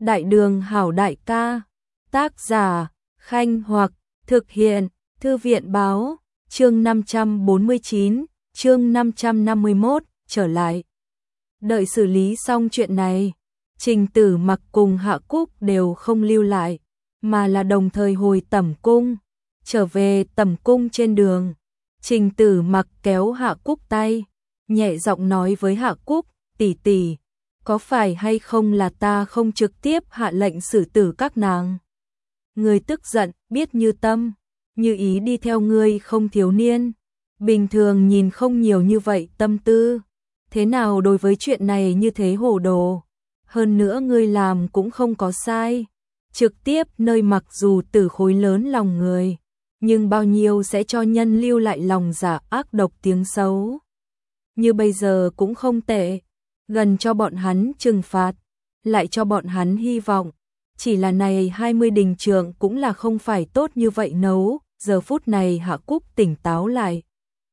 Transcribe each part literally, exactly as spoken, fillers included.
Đại đường hảo đại ca. Tác giả, Khanh Hoặc, thực hiện, Thư viện báo, chương năm trăm bốn mươi chín, chương năm trăm năm mươi mốt, trở lại. Đợi xử lý xong chuyện này, Trình Tử Mặc cùng Hạ Cúc đều không lưu lại, mà là đồng thời hồi Tẩm cung. Trở về Tẩm cung trên đường, Trình Tử Mặc kéo Hạ Cúc tay, nhẹ giọng nói với Hạ Cúc, tỷ tỷ, có phải hay không là ta không trực tiếp hạ lệnh xử tử các nàng? Ngươi tức giận, biết như tâm, như ý đi theo ngươi không thiếu niên, bình thường nhìn không nhiều như vậy tâm tư, thế nào đối với chuyện này như thế hồ đồ? Hơn nữa ngươi làm cũng không có sai, trực tiếp nơi mặc dù tử khối lớn lòng người, nhưng bao nhiêu sẽ cho nhân lưu lại lòng giả ác độc tiếng xấu. Như bây giờ cũng không tệ, gần cho bọn hắn trừng phạt, lại cho bọn hắn hy vọng. Chỉ là này hai mươi đình trượng cũng là không phải tốt như vậy nấu. Giờ phút này Hạ Cúc tỉnh táo lại,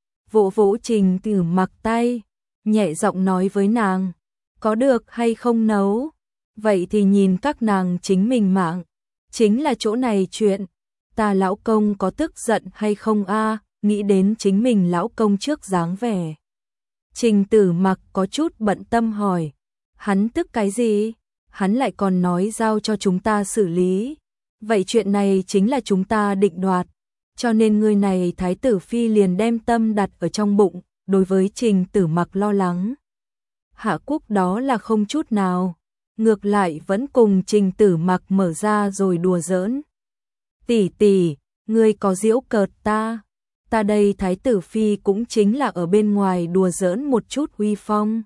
vỗ vỗ Trình Tử Mặc tay, nhẹ giọng nói với nàng, có được hay không nấu? Vậy thì nhìn các nàng chính mình mạng, chính là chỗ này chuyện. Ta lão công có tức giận hay không a? Nghĩ đến chính mình lão công trước dáng vẻ, Trình Tử Mặc có chút bận tâm hỏi, hắn tức cái gì? Hắn lại còn nói giao cho chúng ta xử lý. Vậy chuyện này chính là chúng ta định đoạt, cho nên người này Thái tử Phi liền đem tâm đặt ở trong bụng. Đối với Trình Tử Mặc lo lắng, Hạ Cúc đó là không chút nào, ngược lại vẫn cùng Trình Tử Mặc mở ra rồi đùa giỡn. Tỷ tỷ, ngươi có giễu cợt ta? Ta đây Thái tử Phi cũng chính là ở bên ngoài đùa giỡn một chút uy phong.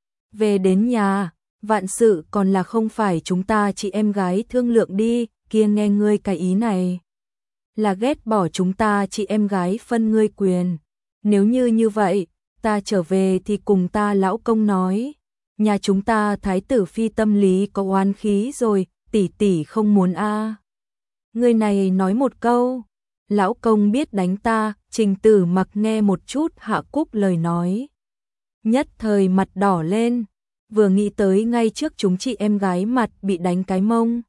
Về đến nhà, vạn sự còn là không phải chúng ta chị em gái thương lượng đi, kia nghe ngươi cái ý này là ghét bỏ chúng ta chị em gái phân ngươi quyền. Nếu như như vậy, ta trở về thì cùng ta lão công nói, nhà chúng ta Thái tử Phi tâm lý có oán khí rồi, tỷ tỷ không muốn a. À. Người này nói một câu, lão công biết đánh ta. Trình Tử Mặc nghe một chút Hạ Cúc lời nói, nhất thời mặt đỏ lên, vừa nghĩ tới ngay trước chúng chị em gái mặt bị đánh cái mông,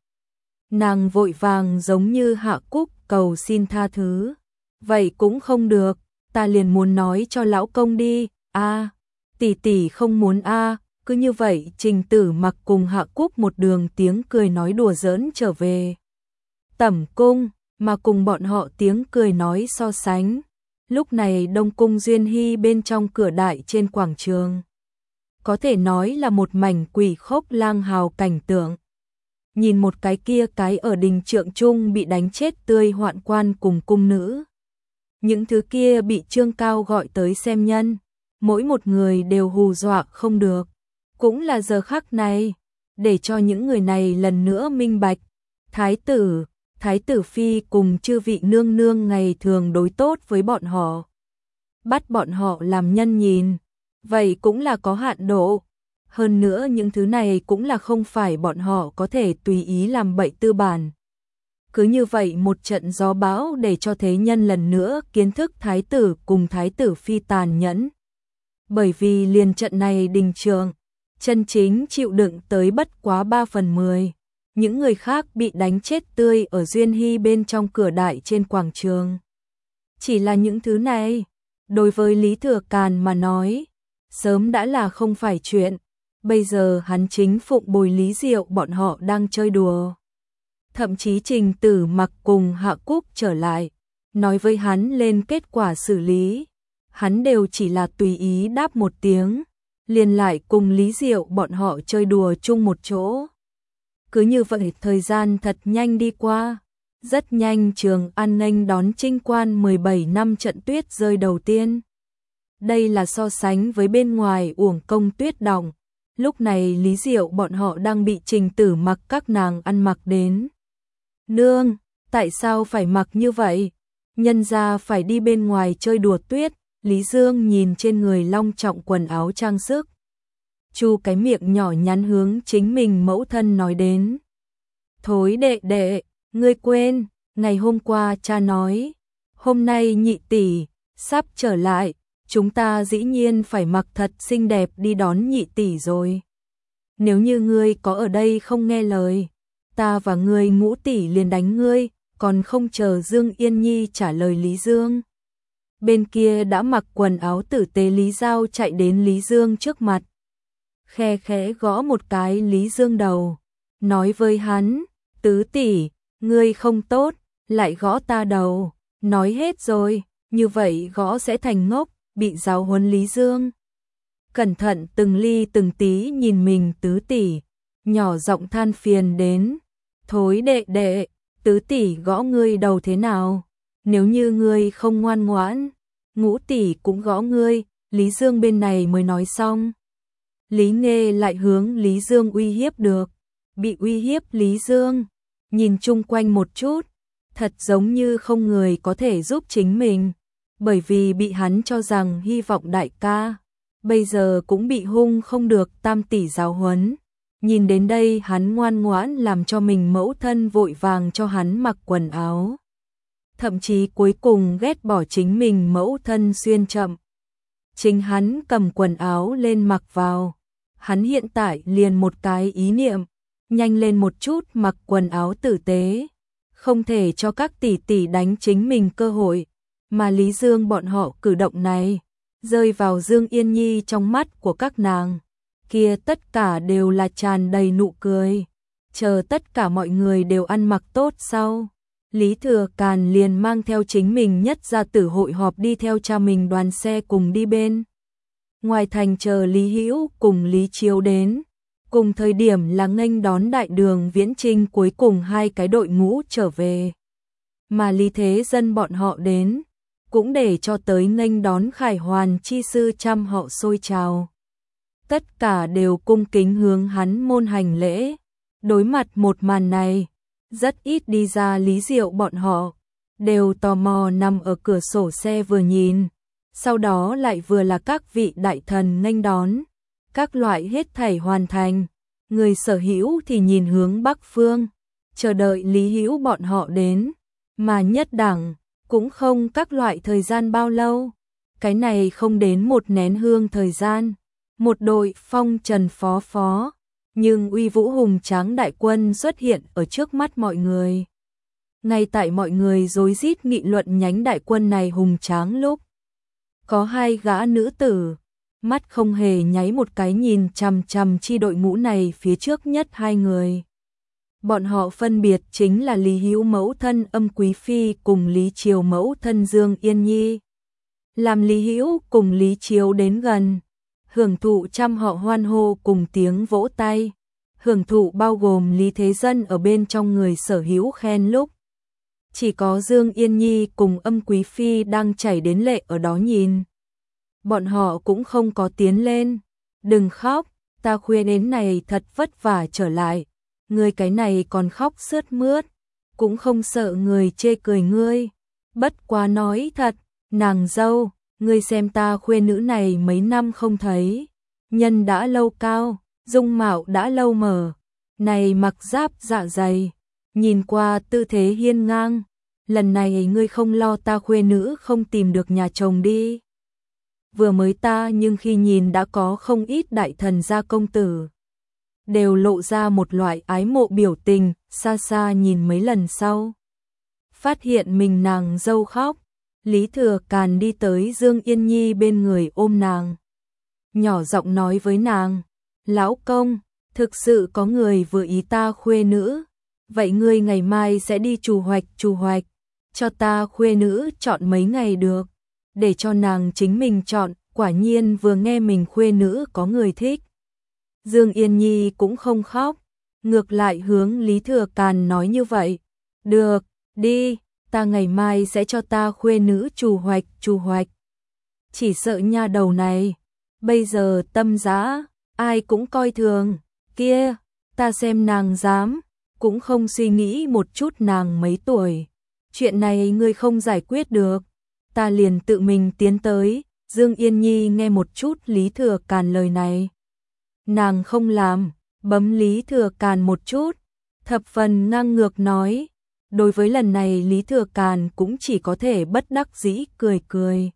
nàng vội vàng giống như Hạ Cúc cầu xin tha thứ. Vậy cũng không được, ta liền muốn nói cho lão công đi. A, à, tỷ tỷ không muốn a. À. Cứ như vậy Trình Tử Mặc cùng Hạ Cúc một đường tiếng cười nói đùa giỡn trở về Tẩm cung, mà cùng bọn họ tiếng cười nói so sánh, lúc này Đông cung Duyên Hy bên trong cửa đại trên quảng trường, có thể nói là một mảnh quỷ khốc lang hào cảnh tượng. Nhìn một cái kia cái ở đình trượng trung bị đánh chết tươi hoạn quan cùng cung nữ, những thứ kia bị Trương Cao gọi tới xem nhân, mỗi một người đều hù dọa không được. Cũng là giờ khắc này, để cho những người này lần nữa minh bạch, Thái tử, Thái tử Phi cùng chư vị nương nương ngày thường đối tốt với bọn họ, bắt bọn họ làm nhân nhìn, vậy cũng là có hạn độ. Hơn nữa những thứ này cũng là không phải bọn họ có thể tùy ý làm bậy tư bản. Cứ như vậy một trận gió bão để cho thế nhân lần nữa kiến thức Thái tử cùng Thái tử Phi tàn nhẫn. Bởi vì liền trận này đình trường, chân chính chịu đựng tới bất quá ba phần mười. Những người khác bị đánh chết tươi ở Duyên Hy bên trong cửa đại trên quảng trường. Chỉ là những thứ này, đối với Lý Thừa Càn mà nói, sớm đã là không phải chuyện. Bây giờ hắn chính phụng bồi Lý Diệu bọn họ đang chơi đùa. Thậm chí Trình Tử Mặc cùng Hạ Cúc trở lại, nói với hắn lên kết quả xử lý. Hắn đều chỉ là tùy ý đáp một tiếng, liền lại cùng Lý Diệu bọn họ chơi đùa chung một chỗ. Cứ như vậy thời gian thật nhanh đi qua, rất nhanh Trường An nghênh đón Trinh Quan mười bảy năm trận tuyết rơi đầu tiên. Đây là so sánh với bên ngoài uổng công tuyết đọng, lúc này Lý Diệu bọn họ đang bị Trình Tử Mặc các nàng ăn mặc đến. Nương, tại sao phải mặc như vậy? Nhân ra phải đi bên ngoài chơi đùa tuyết. Lý Dương nhìn trên người long trọng quần áo trang sức, chu cái miệng nhỏ nhắn hướng chính mình mẫu thân nói đến. Thối đệ đệ, ngươi quên, ngày hôm qua cha nói, hôm nay nhị tỷ sắp trở lại, chúng ta dĩ nhiên phải mặc thật xinh đẹp đi đón nhị tỷ rồi. Nếu như ngươi có ở đây không nghe lời, ta và ngươi Ngũ tỷ liền đánh ngươi, còn không chờ Dương Yên Nhi trả lời Lý Dương. Bên kia đã mặc quần áo tử tế Lý Giao chạy đến Lý Dương trước mặt. Khe khẽ gõ một cái Lý Dương đầu, nói với hắn, tứ tỷ, ngươi không tốt, lại gõ ta đầu, nói hết rồi, như vậy gõ sẽ thành ngốc, bị giáo huấn Lý Dương. Cẩn thận từng ly từng tí nhìn mình tứ tỷ, nhỏ giọng than phiền đến, thối đệ đệ, tứ tỷ gõ ngươi đầu thế nào, nếu như ngươi không ngoan ngoãn, Ngũ tỷ cũng gõ ngươi. Lý Dương bên này mới nói xong. Lý Nghê lại hướng Lý Dương uy hiếp được, bị uy hiếp Lý Dương, nhìn chung quanh một chút, thật giống như không người có thể giúp chính mình, bởi vì bị hắn cho rằng hy vọng đại ca, bây giờ cũng bị hung không được tam tỷ giáo huấn. Nhìn đến đây hắn ngoan ngoãn làm cho mình mẫu thân vội vàng cho hắn mặc quần áo. Thậm chí cuối cùng ghét bỏ chính mình mẫu thân xuyên chậm. Chính hắn cầm quần áo lên mặc vào. Hắn hiện tại liền một cái ý niệm, nhanh lên một chút mặc quần áo tử tế. Không thể cho các tỷ tỷ đánh chính mình cơ hội. Mà Lý Dương bọn họ cử động này, rơi vào Dương Yên Nhi trong mắt của các nàng. Kia tất cả đều là tràn đầy nụ cười. Chờ tất cả mọi người đều ăn mặc tốt sau. Lý Thừa Càn liền mang theo chính mình nhất gia tử hội họp đi theo cha mình đoàn xe cùng đi bên. Ngoài thành chờ Lý Hữu cùng Lý Chiếu đến. Cùng thời điểm là nghênh đón đại đường Viễn Chinh cuối cùng hai cái đội ngũ trở về. Mà Lý Thế Dân bọn họ đến, cũng để cho tới nghênh đón Khải Hoàn chi sư trăm họ xôi trào. Tất cả đều cung kính hướng hắn môn hành lễ. Đối mặt một màn này, rất ít đi ra Lý Diệu bọn họ, đều tò mò nằm ở cửa sổ xe vừa nhìn, sau đó lại vừa là các vị đại thần nghênh đón, các loại hết thảy hoàn thành, người sở hữu thì nhìn hướng Bắc Phương, chờ đợi Lý Hữu bọn họ đến, mà nhất đẳng, cũng không các loại thời gian bao lâu, cái này không đến một nén hương thời gian, một đội phong trần phó phó. Nhưng uy vũ hùng tráng đại quân xuất hiện ở trước mắt mọi người. Ngay tại mọi người rối rít nghị luận nhánh đại quân này hùng tráng lúc. Có hai gã nữ tử, mắt không hề nháy một cái nhìn chằm chằm chi đội ngũ này phía trước nhất hai người. Bọn họ phân biệt chính là Lý Hữu mẫu thân Âm Quý Phi cùng Lý Chiếu mẫu thân Dương Yên Nhi. Làm Lý Hữu cùng Lý Chiếu đến gần. Hưởng thụ trăm họ hoan hô cùng tiếng vỗ tay. Hưởng thụ bao gồm Lý Thế Dân ở bên trong người sở hữu khen lúc. Chỉ có Dương Yên Nhi cùng Âm Quý Phi đang chảy đến lệ ở đó nhìn. Bọn họ cũng không có tiến lên. Đừng khóc, ta khuya đến này thật vất vả trở lại. Ngươi cái này còn khóc sướt mướt. Cũng không sợ người chê cười ngươi. Bất quá nói thật, nàng dâu. Ngươi xem ta khuê nữ này mấy năm không thấy, nhân đã lâu cao, dung mạo đã lâu mở, này mặc giáp dạ dày, nhìn qua tư thế hiên ngang, lần này ngươi không lo ta khuê nữ không tìm được nhà chồng đi. Vừa mới ta nhưng khi nhìn đã có không ít đại thần gia công tử, đều lộ ra một loại ái mộ biểu tình, xa xa nhìn mấy lần sau. Phát hiện mình nàng dâu khóc. Lý Thừa Càn đi tới Dương Yên Nhi bên người ôm nàng. Nhỏ giọng nói với nàng, lão công, thực sự có người vừa ý ta khuê nữ. Vậy ngươi ngày mai sẽ đi trù hoạch trù hoạch, cho ta khuê nữ chọn mấy ngày được. Để cho nàng chính mình chọn, quả nhiên vừa nghe mình khuê nữ có người thích. Dương Yên Nhi cũng không khóc, ngược lại hướng Lý Thừa Càn nói như vậy. Được, đi. Ta ngày mai sẽ cho ta khuê nữ trù hoạch trù hoạch. Chỉ sợ nha đầu này, bây giờ tâm dã, ai cũng coi thường, kia, ta xem nàng dám, cũng không suy nghĩ một chút nàng mấy tuổi. Chuyện này ngươi không giải quyết được, ta liền tự mình tiến tới. Dương Yên Nhi nghe một chút Lý Thừa Càn lời này. Nàng không làm, bấm Lý Thừa Càn một chút, thập phần ngang ngược nói. Đối với lần này Lý Thừa Càn cũng chỉ có thể bất đắc dĩ cười cười.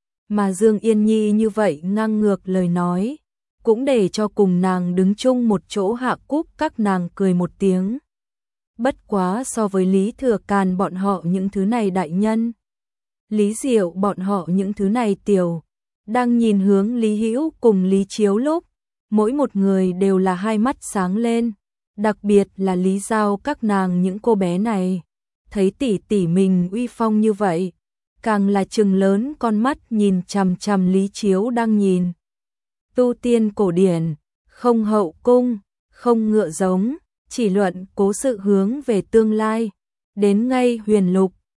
Mà Dương Yên Nhi như vậy ngang ngược lời nói, cũng để cho cùng nàng đứng chung một chỗ Hạ Cúc các nàng cười một tiếng. bất quá so với Lý Thừa Càn bọn họ những thứ này đại nhân. Lý Diệu bọn họ những thứ này tiểu, đang nhìn hướng Lý Hữu cùng Lý Chiếu lúc, mỗi một người đều là hai mắt sáng lên, đặc biệt là Lý Giao các nàng những cô bé này, thấy tỷ tỷ mình uy phong như vậy, càng là trừng lớn con mắt nhìn chằm chằm Lý Chiếu đang nhìn. Tu tiên cổ điển, không hậu cung, không ngựa giống, chỉ luận cố sự hướng về tương lai, đến ngay huyền lục,